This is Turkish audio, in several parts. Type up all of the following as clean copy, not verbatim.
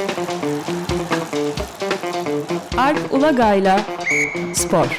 Alp Ulagay'la Spor.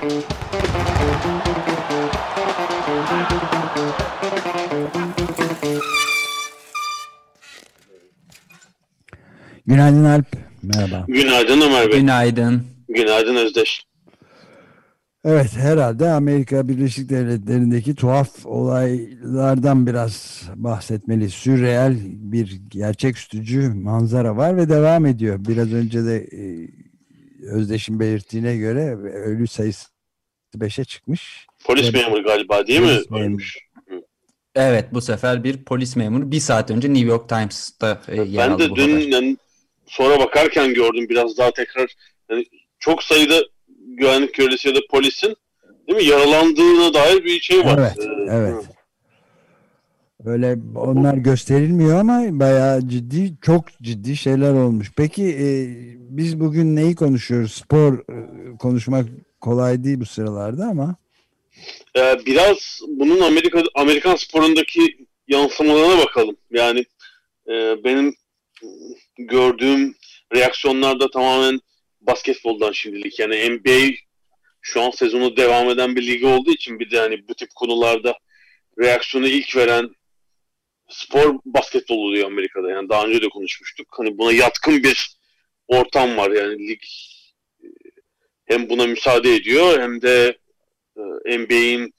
Günaydın Alp. Merhaba. Günaydın Ömer Bey. Günaydın. Günaydın Özdeş. Evet, herhalde Amerika Birleşik Devletleri'ndeki tuhaf olaylardan biraz bahsetmeli. Sürreel bir gerçeküstücü manzara var ve devam ediyor. Biraz önce de Özdeş'in belirttiğine göre ölü sayısı 5'e çıkmış. Polis memuru galiba değil mi? Ölmüş. Evet, bu sefer bir polis memuru. Bir saat önce New York Times'ta yer aldı bu haber. Ben de dün sonra bakarken gördüm biraz daha tekrar. Yani çok sayıda güvenlik görevlisi ya da polisin değil mi yaralandığına dair bir şey var. Evet, evet. Öyle onlar gösterilmiyor ama bayağı ciddi, çok ciddi şeyler olmuş. Peki biz bugün neyi konuşuyoruz? Spor konuşmak kolay değil bu sıralarda ama. Biraz bunun Amerikan sporundaki yansımalarına bakalım. Yani benim gördüğüm reaksiyonlarda tamamen basketboldan şimdilik. Yani NBA şu an sezonu devam eden bir lig olduğu için bir de hani bu tip konularda reaksiyonu ilk veren spor basketbol oluyor Amerika'da. Yani daha önce de konuşmuştuk. Hani buna yatkın bir ortam var. Yani lig hem buna müsaade ediyor hem de NBA'in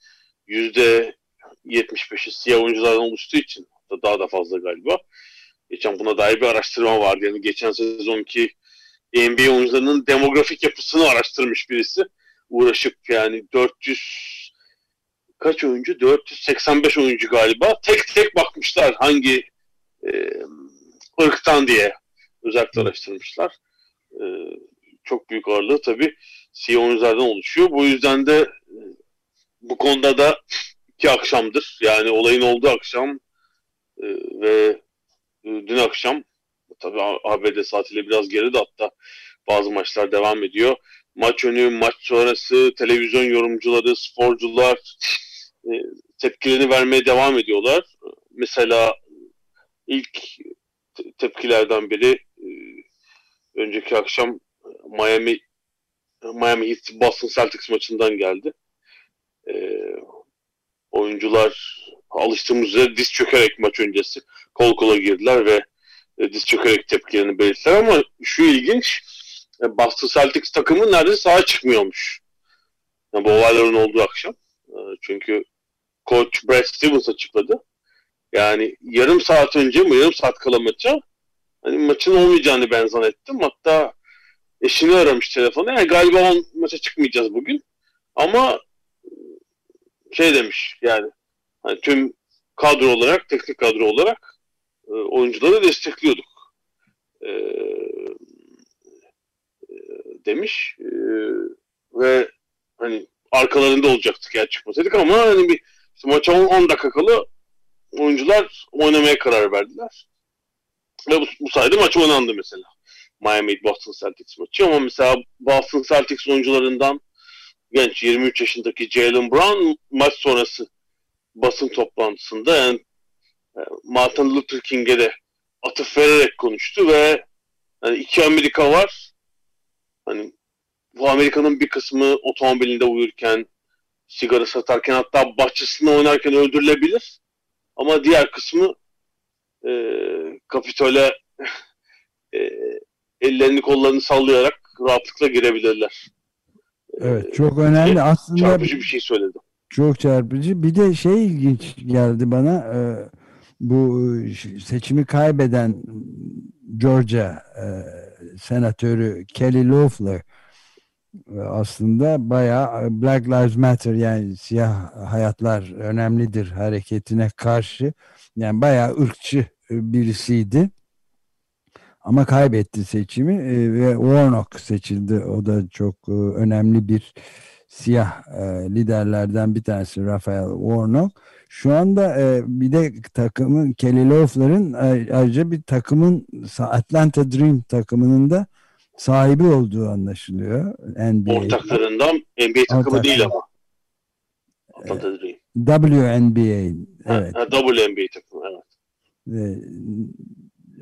%75'i siyah oyunculardan oluştuğu için daha da fazla galiba. Geçen buna dair bir araştırma vardı. Yani geçen sezonki NBA oyuncularının demografik yapısını araştırmış birisi. Uğraşıp yani 400 kaç oyuncu? 485 oyuncu galiba. Tek tek bakmışlar hangi ırktan diye özellikle araştırmışlar. Çok büyük ağırlığı tabii siyah oyunculardan oluşuyor. Bu yüzden de bu konuda da 2 akşamdır. Yani olayın olduğu akşam ve dün akşam tabii ABD saatiyle biraz geride, hatta bazı maçlar devam ediyor. Maç önü, maç sonrası televizyon yorumcuları, sporcular tepkilerini vermeye devam ediyorlar. Mesela ilk tepkilerden biri önceki akşam Miami Heat Boston Celtics maçından geldi. Oyuncular alıştığımız üzere diz çökerek maç öncesi kol kola girdiler ve diz çökerek tepkilerini belirttiler, ama şu ilginç, Boston Celtics takımı neredeyse sahaya çıkmıyormuş. Yani bu olayların olduğu akşam. Çünkü Coach Brad Stevens açıkladı. Yani yarım saat önce mi, yarım saat kala maça hani maçın olmayacağını ben zannettim. Hatta eşini aramış telefona. Yani galiba maça çıkmayacağız bugün. Ama şey demiş yani hani tüm kadro olarak, teknik kadro olarak oyuncuları destekliyorduk demiş ve hani arkalarında olacaktık eğer çıkmasaydık, ama hani bir işte maça 10 dakika kala oyuncular oynamaya karar verdiler ve bu sayede maç oynandı mesela. Miami Boston Celtics maçı. Ama mesela Boston Celtics oyuncularından genç 23 yaşındaki Jaylen Brown maç sonrası basın toplantısında yani Martin Luther King'e de atıf vererek konuştu ve hani 2 Amerika var. Hani bu Amerika'nın bir kısmı otomobilinde uyurken, sigara satarken, hatta bahçesinde oynarken öldürülebilir. Ama diğer kısmı Kapitol'e ellerini kollarını sallayarak rahatlıkla girebilirler. Evet, çok önemli. Aslında çarpıcı bir şey söyledi. Çok çarpıcı. Bir de şey ilginç geldi bana. Bu seçimi kaybeden Georgia senatörü Kelly Loeffler aslında bayağı Black Lives Matter, yani siyah hayatlar önemlidir hareketine karşı, yani bayağı ırkçı birisiydi. Ama kaybetti seçimi ve Warnock seçildi. O da çok önemli bir siyah liderlerden bir tanesi, Raphael Warnock. Şu anda bir de takımın, Kelly Loeffler'ın ayrıca bir takımın, Atlanta Dream takımının da sahibi olduğu anlaşılıyor. NBA. Ortaklarından NBA takımı değil ama. Atlanta Dream. WNBA. Evet. WNBA takımı, evet.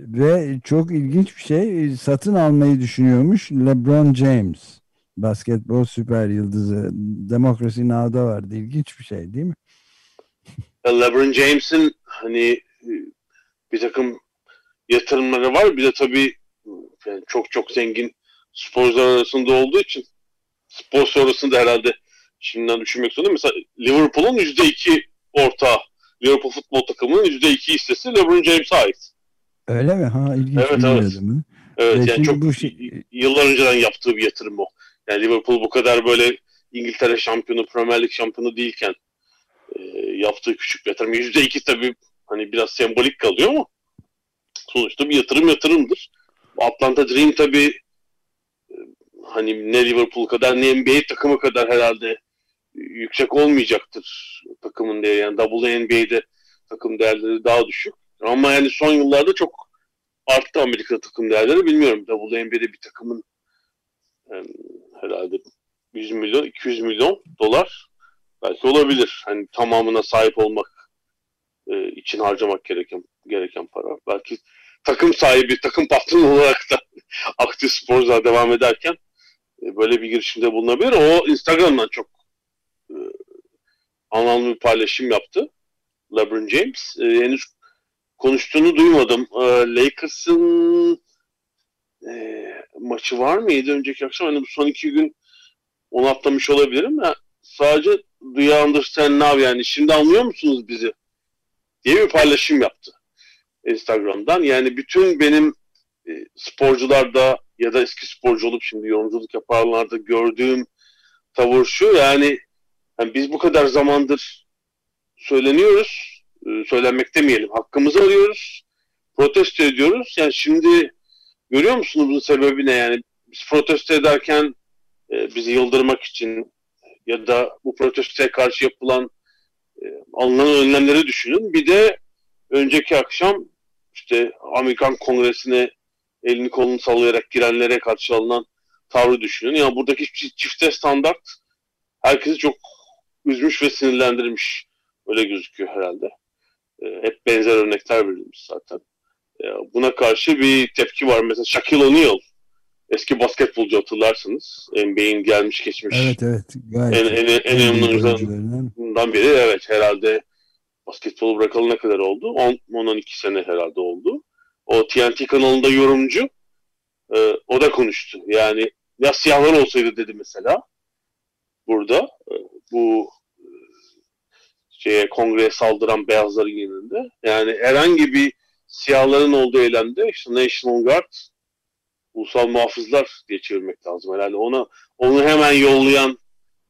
Ve çok ilginç bir şey, satın almayı düşünüyormuş LeBron James. Basketbol süper yıldızı. Demokrasi Now'da vardı. İlginç bir şey değil mi? LeBron James'in hani bir takım yatırımları var. Bir de tabii yani çok çok zengin sporcular arasında olduğu için spor sonrasında herhalde şimdiden düşünmek zorunda. Mesela Liverpool'un %2 ortağı. Liverpool futbol takımının %2 hissesi LeBron James'e ait. Öyle mi? Ha, ilginç, Evet, bilmiyordum. evet yani çok bu yıllar önceden yaptığı bir yatırım o. Yani Liverpool bu kadar böyle İngiltere şampiyonu, Premier Lig şampiyonu değilken yaptığı küçük bir yatırım. %2 tabii hani biraz sembolik kalıyor ama sonuçta bir yatırımdır. Atlanta Dream tabii hani ne Liverpool kadar ne NBA takımı kadar herhalde yüksek olmayacaktır takımın değeri. Yani WNBA'de takım değerleri daha düşük. Ama yani son yıllarda çok arttı Amerika takım değerleri. Bilmiyorum. WNBA'de bir takımın herhalde 100 milyon, 200 milyon dolar belki olabilir. Hani tamamına sahip olmak için harcamak gereken para. Belki takım sahibi, takım patronu olarak da aktif sporcular devam ederken böyle bir girişimde bulunabilir. O Instagram'dan çok anlamlı bir paylaşım yaptı LeBron James. Henüz konuştuğunu duymadım. Lakers'ın maçı var mıydı önceki akşam? Hani bu son 2 gün onu atlamış olabilirim. Sadece "Do you understand now?" yani şimdi anlıyor musunuz bizi diye bir paylaşım yaptı Instagram'dan. Yani bütün benim sporcularda ya da eski sporcu olup şimdi yorumculuk yapanlarda gördüğüm tavır şu, yani biz bu kadar zamandır söyleniyoruz, söylenmek demeyelim, hakkımızı arıyoruz, protesto ediyoruz. Yani şimdi görüyor musunuz bunun sebebi ne? Yani biz protesto ederken bizi yıldırmak için ya da bu protestoya karşı yapılan alınan önlemleri düşünün. Bir de önceki akşam işte Amerikan Kongresi'ne elini kolunu sallayarak girenlere karşı alınan tavrı düşünün. Yani buradaki çifte standart herkesi çok üzmüş ve sinirlendirmiş. Öyle gözüküyor herhalde. Hep benzer örnekler verilmiş zaten. Buna karşı bir tepki var. Mesela Shaquille O'Neal, eski basketbolcu, hatırlarsınız. NBA'in gelmiş geçmiş evet, gayet en önemli oyuncularından biri. Evet, herhalde basketbolu bırakalı ne kadar oldu? 10-12 sene herhalde oldu. O TNT kanalında yorumcu. O da konuştu. Yani ya siyahlar olsaydı dedi mesela burada bu kongreye saldıran beyazların yanında. Yani herhangi bir siyahların olduğu eylemde işte National Guard, ulusal muhafızlar diye çevirmek lazım herhalde. Onu hemen yollayan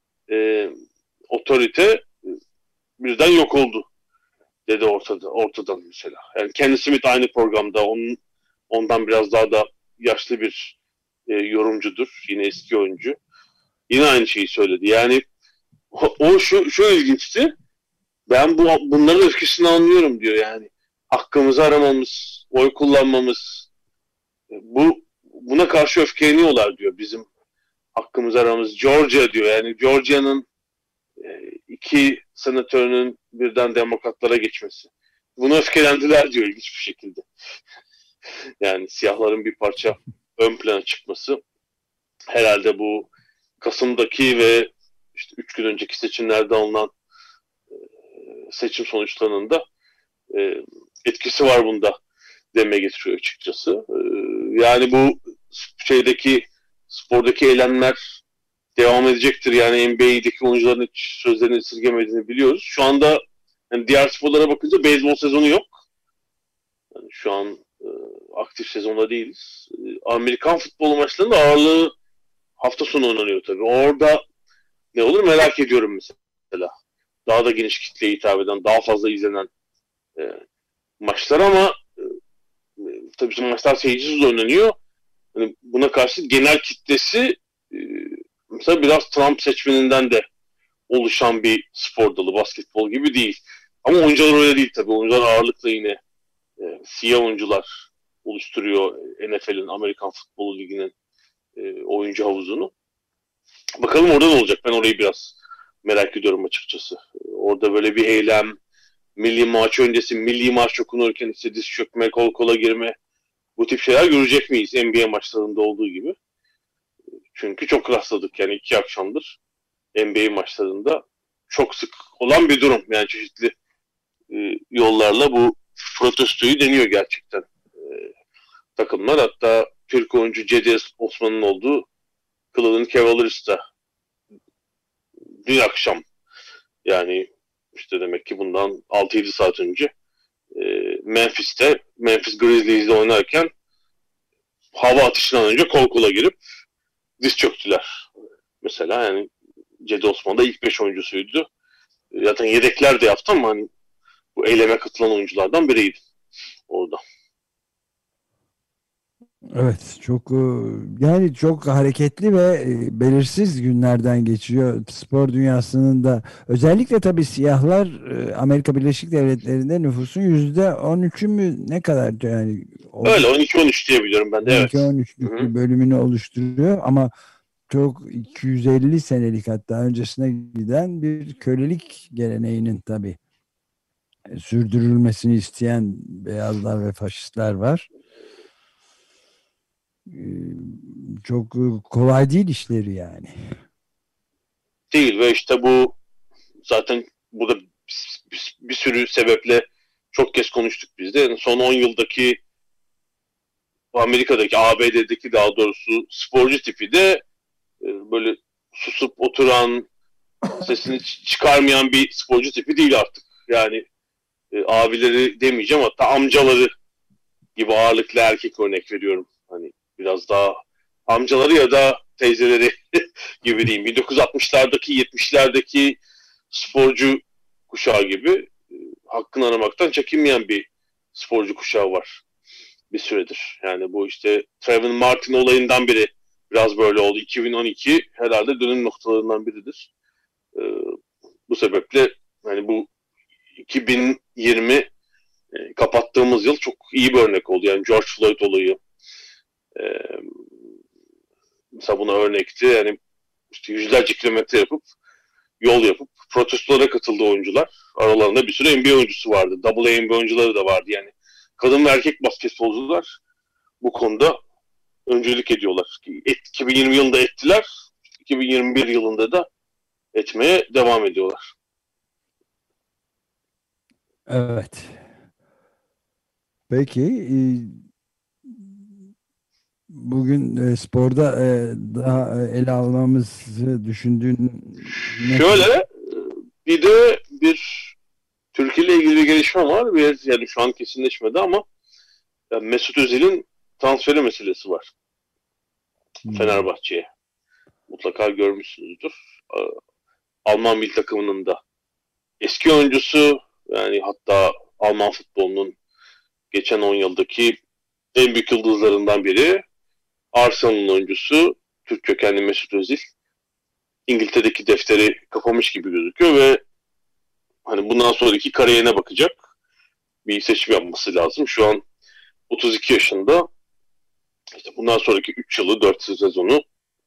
otorite birden yok oldu dedi ortadan mesela. Yani Kenny Smith aynı programda, ondan biraz daha da yaşlı bir yorumcudur. Yine eski oyuncu. Yine aynı şeyi söyledi. Yani o şu ilginçti. Ben bunların öfkesini anlıyorum diyor yani. Hakkımızı aramamız, oy kullanmamız, buna karşı öfkeleniyorlar diyor, bizim hakkımızı aramamız. Georgia diyor, yani Georgia'nın 2 senatörünün birden demokratlara geçmesi. Buna öfkelendiler diyor ilginç bir şekilde. Yani siyahların bir parça ön plana çıkması herhalde bu Kasım'daki ve işte 3 gün önceki seçimlerde alınan seçim sonuçlarının da etkisi var bunda demeye getiriyor açıkçası. Yani bu spordaki eylemler devam edecektir. Yani NBA'deki oyuncuların hiç sözlerini esirgemediğini biliyoruz. Şu anda yani diğer sporlara bakınca beyzbol sezonu yok. Yani şu an aktif sezonda değiliz. Amerikan futbolu maçlarının ağırlığı hafta sonu oynanıyor tabii. Orada ne olur merak ediyorum mesela. Daha da geniş kitleye hitap eden, daha fazla izlenen maçlar ama tabii bizim maçlar seyircisiz oynanıyor. Yani buna karşı genel kitlesi mesela biraz Trump seçmeninden de oluşan bir spor dalı, basketbol gibi değil. Ama oyuncular öyle değil tabii. Oyuncular ağırlıkla yine siyah oyuncular oluşturuyor NFL'in, Amerikan Futbol Ligi'nin oyuncu havuzunu. Bakalım orada ne olacak? Ben orayı biraz merak ediyorum açıkçası. Orada böyle bir eylem, milli maç öncesi, milli maç okunurken işte diz çökme, kol kola girme bu tip şeyler görecek miyiz NBA maçlarında olduğu gibi? Çünkü çok rastladık yani 2 akşamdır NBA maçlarında çok sık olan bir durum. Yani çeşitli yollarla bu protestoyu deniyor gerçekten takımlar. Hatta Türk oyuncu Cedi Osman'ın olduğu Cleveland Cavaliers'ta dün akşam, yani işte demek ki bundan 6-7 saat önce Memphis Grizzlies'de oynarken hava atışından önce kol kola girip diz çöktüler. Mesela yani Cedi Osman da ilk 5 oyuncusuydu. Zaten yedekler de yaptı ama hani bu eyleme katılan oyunculardan biriydi orada. Evet, çok yani çok hareketli ve belirsiz günlerden geçiyor spor dünyasının da. Özellikle tabii siyahlar Amerika Birleşik Devletleri'nde nüfusun %13'ü mü ne kadar yani öyle 12-13 diye biliyorum ben de, evet. 12-13'lük bir bölümünü oluşturuyor ama çok 250 senelik hatta öncesine giden bir kölelik geleneğinin tabii sürdürülmesini isteyen beyazlar ve faşistler var. Çok kolay değil işleri yani. Değil ve işte bu zaten bu da bir sürü sebeple çok kez konuştuk biz de. Yani son 10 yıldaki Amerika'daki, ABD'deki daha doğrusu sporcu tipi de böyle susup oturan, sesini çıkarmayan bir sporcu tipi değil artık. Yani abileri demeyeceğim, hatta amcaları gibi ağırlıklı erkek örnek veriyorum. Hani biraz daha amcaları ya da teyzeleri gibi diyeyim. 1960'lardaki 70'lerdeki sporcu kuşağı gibi hakkını aramaktan çekinmeyen bir sporcu kuşağı var bir süredir. Yani bu işte Trayvon Martin olayından biri biraz böyle oldu. 2012 herhalde dönüm noktalarından biridir. Bu sebeple yani bu 2020 kapattığımız yıl çok iyi bir örnek oldu. Yani George Floyd olayı mesela buna örnekti. Yani işte yüzlerce kilometre yapıp yol yapıp protestolara katıldı oyuncular. Aralarında bir sürü NBA oyuncusu vardı. Double NBA oyuncuları da vardı. Yani kadın ve erkek basketbolcular bu konuda öncülük ediyorlar. 2020 yılında ettiler. 2021 yılında da etmeye devam ediyorlar. Evet. Peki bugün sporda daha ele almamızı düşündüğün şöyle bir de bir Türkiye ile ilgili bir gelişme var. Yani şu an kesinleşmedi ama yani Mesut Özil'in transferi meselesi var. Fenerbahçe'ye. Mutlaka görmüşsünüzdür. Alman milli takımının da eski oyuncusu, yani hatta Alman futbolunun geçen 10 yıldaki en büyük yıldızlarından biri. Arsenal'ın oyuncusu, Türk kökenli Mesut Özil. İngiltere'deki defteri kapamış gibi gözüküyor ve hani bundan sonraki kariyerine bakacak. Bir seçim yapması lazım. Şu an 32 yaşında. İşte bundan sonraki 3 yılı, 4 sezonu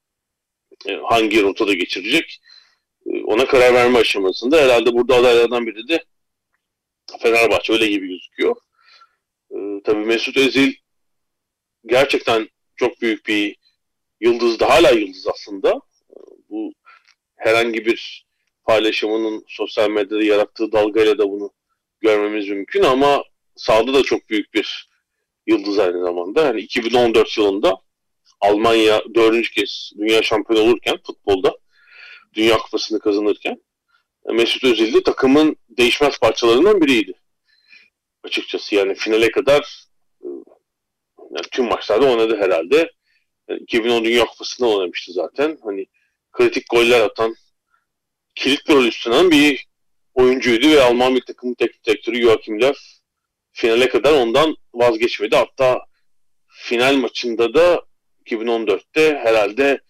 hangi rotada geçirecek? Ona karar verme aşamasında. Herhalde burada adaylardan biri de Fenerbahçe, öyle gibi gözüküyor. Tabii Mesut Özil gerçekten çok büyük bir yıldızdı. Hala yıldız aslında. Bu herhangi bir paylaşımının sosyal medyada yarattığı dalgayla da bunu görmemiz mümkün ama sahada da çok büyük bir yıldız aynı zamanda. Yani 2014 yılında Almanya 4. kez dünya şampiyonu olurken futbolda, Dünya Kupası'nı kazanırken Mesut Özil de takımın değişmez parçalarından biriydi. Açıkçası yani finale kadar yani tüm maçlarda oynadı herhalde. Yani 2010 Dünya Kupası'nda oynamıştı zaten. Hani kritik goller atan, kilit bir rol üstlenen bir oyuncuydu ve Alman bir takımın teknik direktörü Joachim Löw finale kadar ondan vazgeçmedi. Hatta final maçında da 2014'te herhalde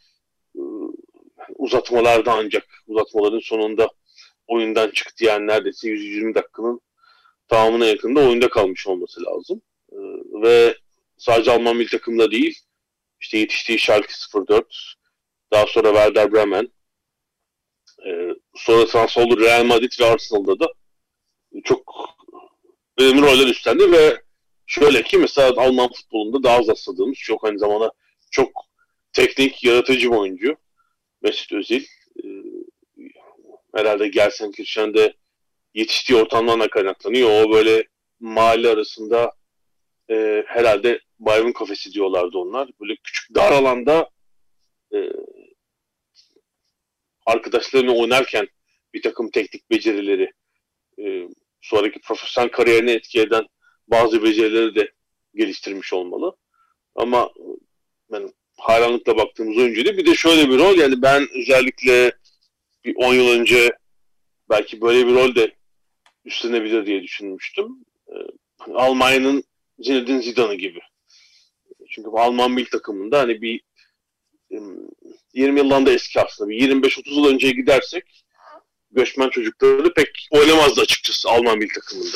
uzatmalarda, ancak uzatmaların sonunda oyundan çıktı. Yani neredeyse 120 dakikanın tamamına yakında oyunda kalmış olması lazım. Ve sadece Alman milli takımda değil, işte yetiştiği Schalke 04, daha sonra Werder Bremen, sonra transfer oldu Real Madrid ve Arsenal'da da çok önemli roller üstlendi ve Şöyle ki mesela Alman futbolunda daha az rastladığımız çok aynı zamanda çok teknik, yaratıcı bir oyuncu Mesut Özil. Herhalde Gelsenkirchen'de yetiştiği ortamdan da kaynaklanıyor. O böyle mahalle arasında herhalde Bayern kafesi diyorlardı onlar. Böyle küçük dar alanda arkadaşlarıyla oynarken bir takım teknik becerileri, sonraki profesyonel kariyerine etki eden bazı becerileri de geliştirmiş olmalı. Ama ben hayranlıkla baktığımız oyuncu değil. Bir de şöyle bir rol, yani ben özellikle bir 10 yıl önce belki böyle bir rol de üstlenebilir diye düşünmüştüm. Almanya'nın Zinedine Zidane'ı gibi. Çünkü Alman milli takımında hani bir 20 yıldan da eski aslında. Bir 25-30 yıl önceye gidersek göçmen çocukları pek oynamazdı açıkçası Alman milli takımında.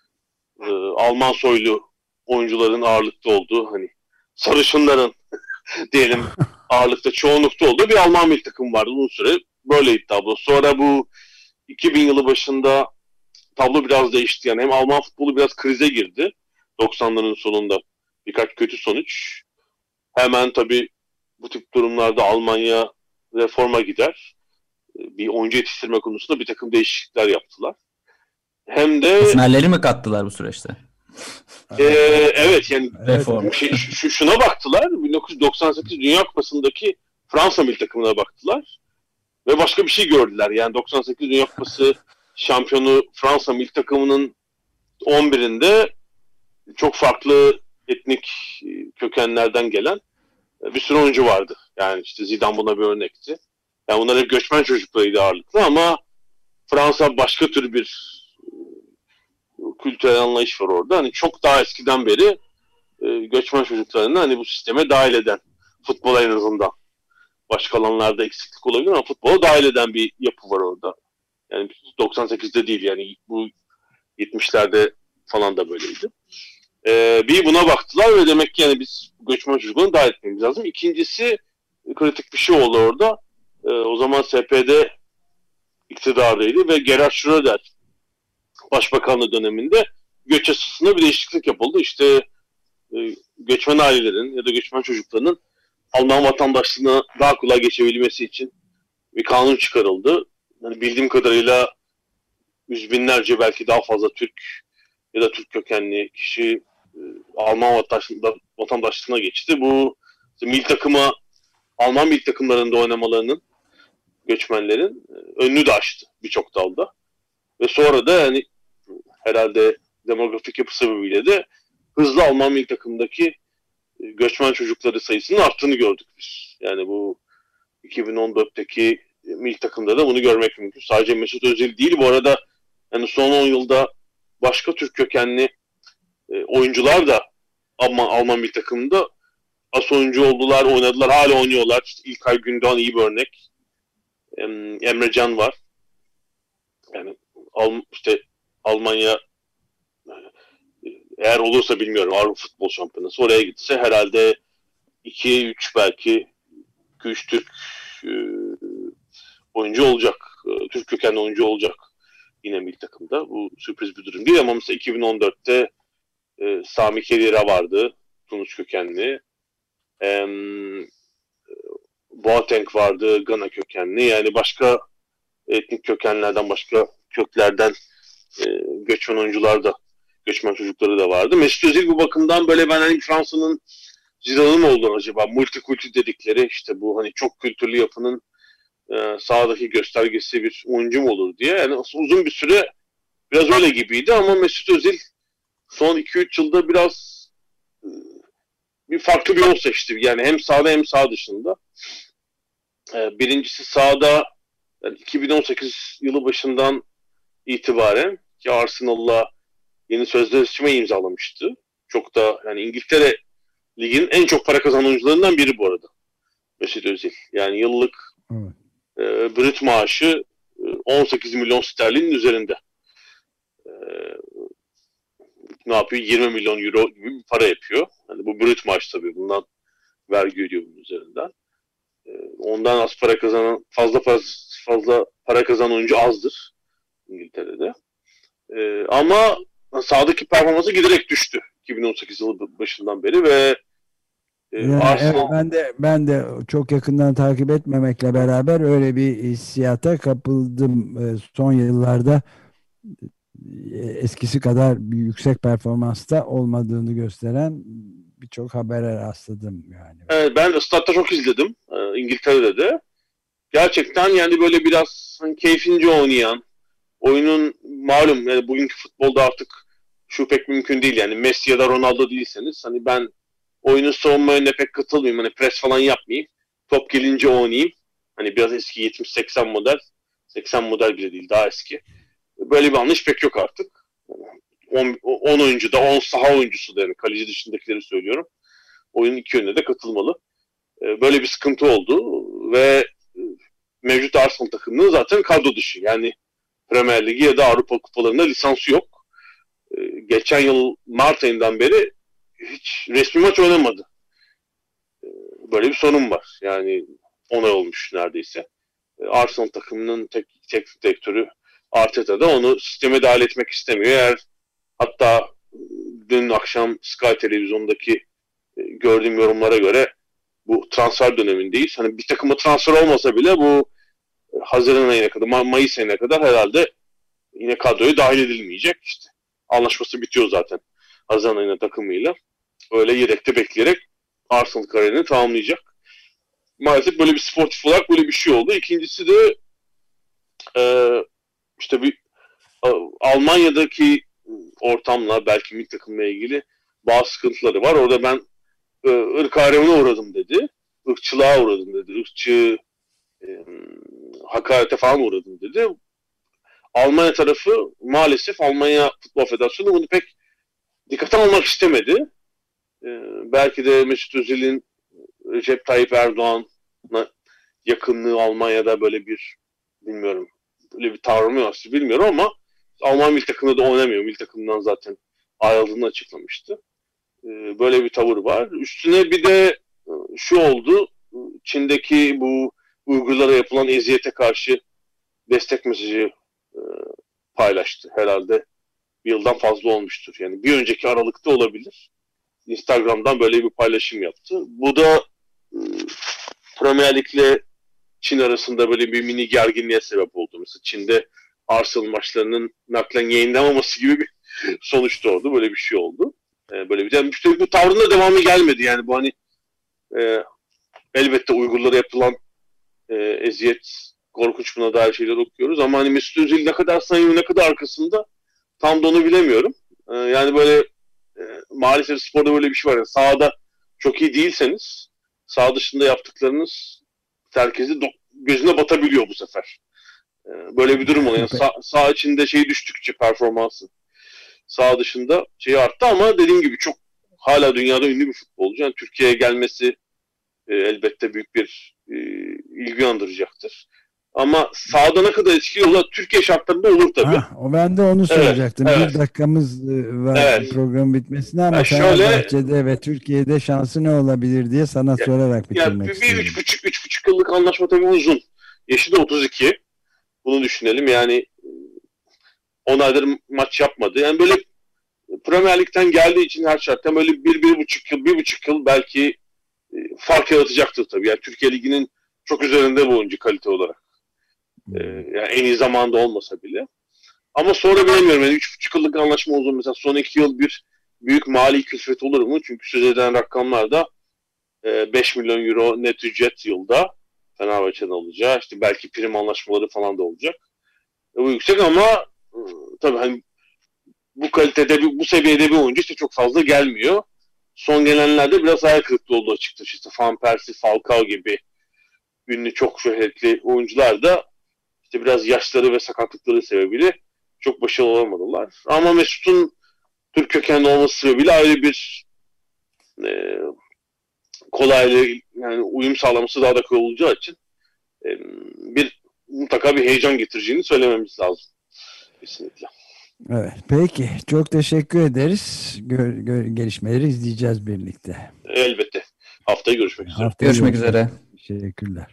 Alman soylu oyuncuların ağırlıkta olduğu, hani sarışınların diyelim ağırlıkta, çoğunlukta olduğu bir Alman milli takım vardı uzun süre. Böyleydi tablo. Sonra bu 2000 yılı başında tablo biraz değişti. Yani hem Alman futbolu biraz krize girdi 90'ların sonunda, birkaç kötü sonuç. Hemen tabii bu tip durumlarda Almanya reforma gider. Bir oyuncu yetiştirme konusunda bir takım değişiklikler yaptılar. Hem de İsmailleri mi kattılar bu süreçte? Evet yani Reform. Şuna baktılar. 1998 Dünya Kupası'ndaki Fransa milli takımına baktılar. Ve başka bir şey gördüler. Yani 98 Dünya Kupası şampiyonu Fransa milli takımının 11'inde çok farklı etnik kökenlerden gelen bir sürü oyuncu vardı. Yani işte Zidane buna bir örnekti. Yani bunlar hep göçmen çocuklarıydı ağırlıklı ama Fransa başka tür bir kültürel anlayış var orada. Hani çok daha eskiden beri göçmen çocuklarını hani bu sisteme dahil eden, futbola en azından. Başka alanlarda eksiklik olabilir ama futbola dahil eden bir yapı var orada. Yani 98'de değil, yani bu 70'lerde falan da böyleydi. Bir buna baktılar ve demek ki yani biz göçmen çocuklarını dahil etmemiz lazım. İkincisi, kritik bir şey oldu orada. O zaman SPD iktidardaydı ve Gerhard Schröder Başbakanlığı döneminde göç yasasında bir değişiklik yapıldı. İşte göçmen ailelerin ya da göçmen çocuklarının Alman vatandaşlığına daha kolay geçebilmesi için bir kanun çıkarıldı. Yani bildiğim kadarıyla yüz binlerce, belki daha fazla Türk ya da Türk kökenli kişi Alman vatandaşlığına geçti. Bu milli takıma, Alman milli takımlarında oynamalarının, göçmenlerin önünü de açtı birçok dalda. Ve sonra da yani herhalde demografik yapı sebebiyle de hızlı Alman milli takımdaki göçmen çocukları sayısının arttığını gördük biz. Yani bu 2014'teki milli takımda da bunu görmek mümkün. Sadece Mesut Özil değil bu arada, yani son 10 yılda başka Türk kökenli oyuncular da Alman milli takımında as oyuncu oldular, oynadılar, hala oynuyorlar. İşte İlkay Gündoğan iyi bir örnek. Emre Can var. Yani işte Almanya eğer olursa bilmiyorum Avrupa Futbol Şampiyonası, oraya gitse herhalde 2-3 belki 2-3 Türk oyuncu olacak. Türk kökenli oyuncu olacak yine milli takımda. Bu sürpriz bir durum değil ama mesela 2014'te Sami Khedira vardı. Tunus kökenli. Boateng vardı. Gana kökenli. Yani başka etnik kökenlerden, başka köklerden göçmen oyuncular da, göçmen çocukları da vardı. Mesut Özil bu bakımdan böyle, ben hani Fransa'nın Zidane'ı mı oldu acaba? Multikültür dedikleri işte bu hani çok kültürlü yapının sahadaki göstergesi bir oyuncu mu olur diye. Yani uzun bir süre biraz öyle gibiydi ama Mesut Özil son 2-3 yılda biraz bir farklı bir yol seçti. Yani hem sahada hem saha dışında. Birincisi sahada, yani 2018 yılı başından itibaren ki Arsenal'la yeni sözleşme imzalamıştı. Çok da yani İngiltere Ligi'nin en çok para kazanan oyuncularından biri bu arada Mesut Özil. Yani yıllık brüt maaşı 18 milyon sterlinin üzerinde. Ne yapıyor? 20 milyon euro gibi bir para yapıyor. Yani bu brüt maaş tabii. Bundan vergi ödüyor bunun üzerinden. Ondan az para kazanan, fazla para kazanan oyuncu azdır İngiltere'de. Ama sahadaki performansı giderek düştü. 2018 yılı başından beri ve Yani Arsenal... ben de çok yakından takip etmemekle beraber öyle bir hissiyata kapıldım. Son yıllarda eskisi kadar bir yüksek performansta olmadığını gösteren birçok habere rastladım yani. Evet, ben de statta çok izledim. İngiltere'de de. Gerçekten yani böyle biraz hani keyfince oynayan, oyunun malum yani bugünkü futbolda artık şu pek mümkün değil yani Messi ya da Ronaldo değilseniz hani ben oyunun savunma yönüne pek katılmayayım. Hani pres falan yapmayayım. Top gelince oynayayım. Hani biraz eski 70-80 model. 80 model bile değil, daha eski. Böyle bir anlayış pek yok artık. 10 oyuncu da 10 saha oyuncusu da yani kaleci dışındakileri söylüyorum. Oyunun iki yönüne de katılmalı. Böyle bir sıkıntı oldu ve mevcut Arsenal takımının zaten kadro dışı. Yani Premier Ligi ya da Avrupa kupalarında lisansı yok. Geçen yıl Mart ayından beri hiç resmi maç oynamadı. Böyle bir sorun var. Yani 10 ay olmuş neredeyse. Arsenal takımının teknik direktörü Arteta da onu sisteme dahil etmek istemiyor. Eğer hatta dün akşam Sky televizyondaki gördüğüm yorumlara göre bu transfer dönemindeyiz. Hani bir takıma transfer olmasa bile bu Haziran ayına kadar, Mayıs ayına kadar herhalde yine kadroya dahil edilmeyecek. İşte anlaşması bitiyor zaten Haziran ayına takımıyla. Öyle yedekte bekleyerek Arsenal kariyerini tamamlayacak. Maalesef böyle bir sportif olarak böyle bir şey oldu. İkincisi de işte bir Almanya'daki ortamla belki milli takımla ilgili bazı sıkıntıları var. Orada ben ırk ayrımına uğradım dedi. Irkçılığa uğradım dedi. Irkçı hakarete falan uğradım dedi. Almanya tarafı maalesef Almanya Futbol Federasyonu bunu pek dikkate almak istemedi. Belki de Mesut Özil'in Recep Tayyip Erdoğan'a yakınlığı Almanya'da böyle bir bilmiyorum böyle bir tavrı mı var bilmiyorum ama Alman milli takımında da oynamıyor. Milli takımdan zaten ayrıldığını açıklamıştı. Böyle bir tavır var. Üstüne bir de şu oldu. Çin'deki bu Uygurlara yapılan eziyete karşı destek mesajı paylaştı. Herhalde bir yıldan fazla olmuştur. Yani bir önceki Aralık'ta olabilir. Instagram'dan böyle bir paylaşım yaptı. Bu da Premier Lig'le Çin arasında böyle bir mini gerginliğe sebep oldu. Mesela Çin'de Arsenal maçlarının naklen yayınlamaması gibi bir sonuç doğdu. Böyle bir şey oldu. Böyle bir yani bu tavrında devamı gelmedi. Yani bu hani elbette Uygurlara yapılan eziyet, korkunç buna dair şeyler okuyoruz. Ama hani Mesut Özil ne kadar samimi, ne kadar arkasında tam da onu bilemiyorum. Yani böyle maalesef sporda böyle bir şey var. Yani sahada çok iyi değilseniz saha dışında yaptıklarınız herkesi gözüne batabiliyor bu sefer. Böyle bir durum oluyor. Yani saha içinde şey düştükçe performansı saha dışında şey arttı ama dediğim gibi çok hala dünyada ünlü bir futbolcu. Yani Türkiye'ye gelmesi elbette büyük bir ilgi uyandıracaktır. Ama sahada ne kadar etkili olur? Türkiye şartlarında olur tabii. Ben de onu soracaktım. Evet. Bir dakikamız var programın bitmesine ama Fenerbahçe'de ve Türkiye'de şansı ne olabilir diye sana sorarak bitirmek istiyorum. 3,5 yıllık anlaşma tabii uzun. Yaşı da 32. Bunu düşünelim. Yani 10 aydır maç yapmadı. Yani böyle Premier Lig'den geldiği için her şarttan böyle 1,5 yıl belki fark yaratacaktır tabii. Yani Türkiye Ligi'nin çok üzerinde bu oyuncu kalite olarak. Yani en iyi zamanda olmasa bile. Ama sonra bilemiyorum. Yani 3,5 yıllık anlaşma uzun. Mesela son 2 yıl bir büyük mali külfet olur mu? Çünkü söz edilen rakamlar da 5 milyon euro net ücret yılda Fenerbahçe'den olacağı. İşte belki prim anlaşmaları falan da olacak. Bu yüksek ama tabii hani bu kalitede, bu seviyede bir oyuncu işte çok fazla gelmiyor. Son gelenlerde biraz hayal kırıklığı oldu açıkçası. İşte Van Persie, Falcao gibi ünlü çok şöhretli oyuncular da işte biraz yaşları ve sakatlıkları sebebiyle çok başarılı olamadılar. Ama Mesut'un Türk kökenli olması sebebiyle ayrı bir kolaylığı yani uyum sağlaması daha da kolay olacağı için mutlaka bir heyecan getireceğini söylememiz lazım. Kesinlikle. Evet, peki. Çok teşekkür ederiz. Gelişmeleri izleyeceğiz birlikte. Elbette. Haftaya görüşmek üzere. Görüşmek üzere. Teşekkürler.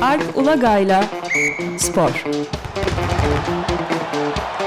Alp Ulagay'la Spor.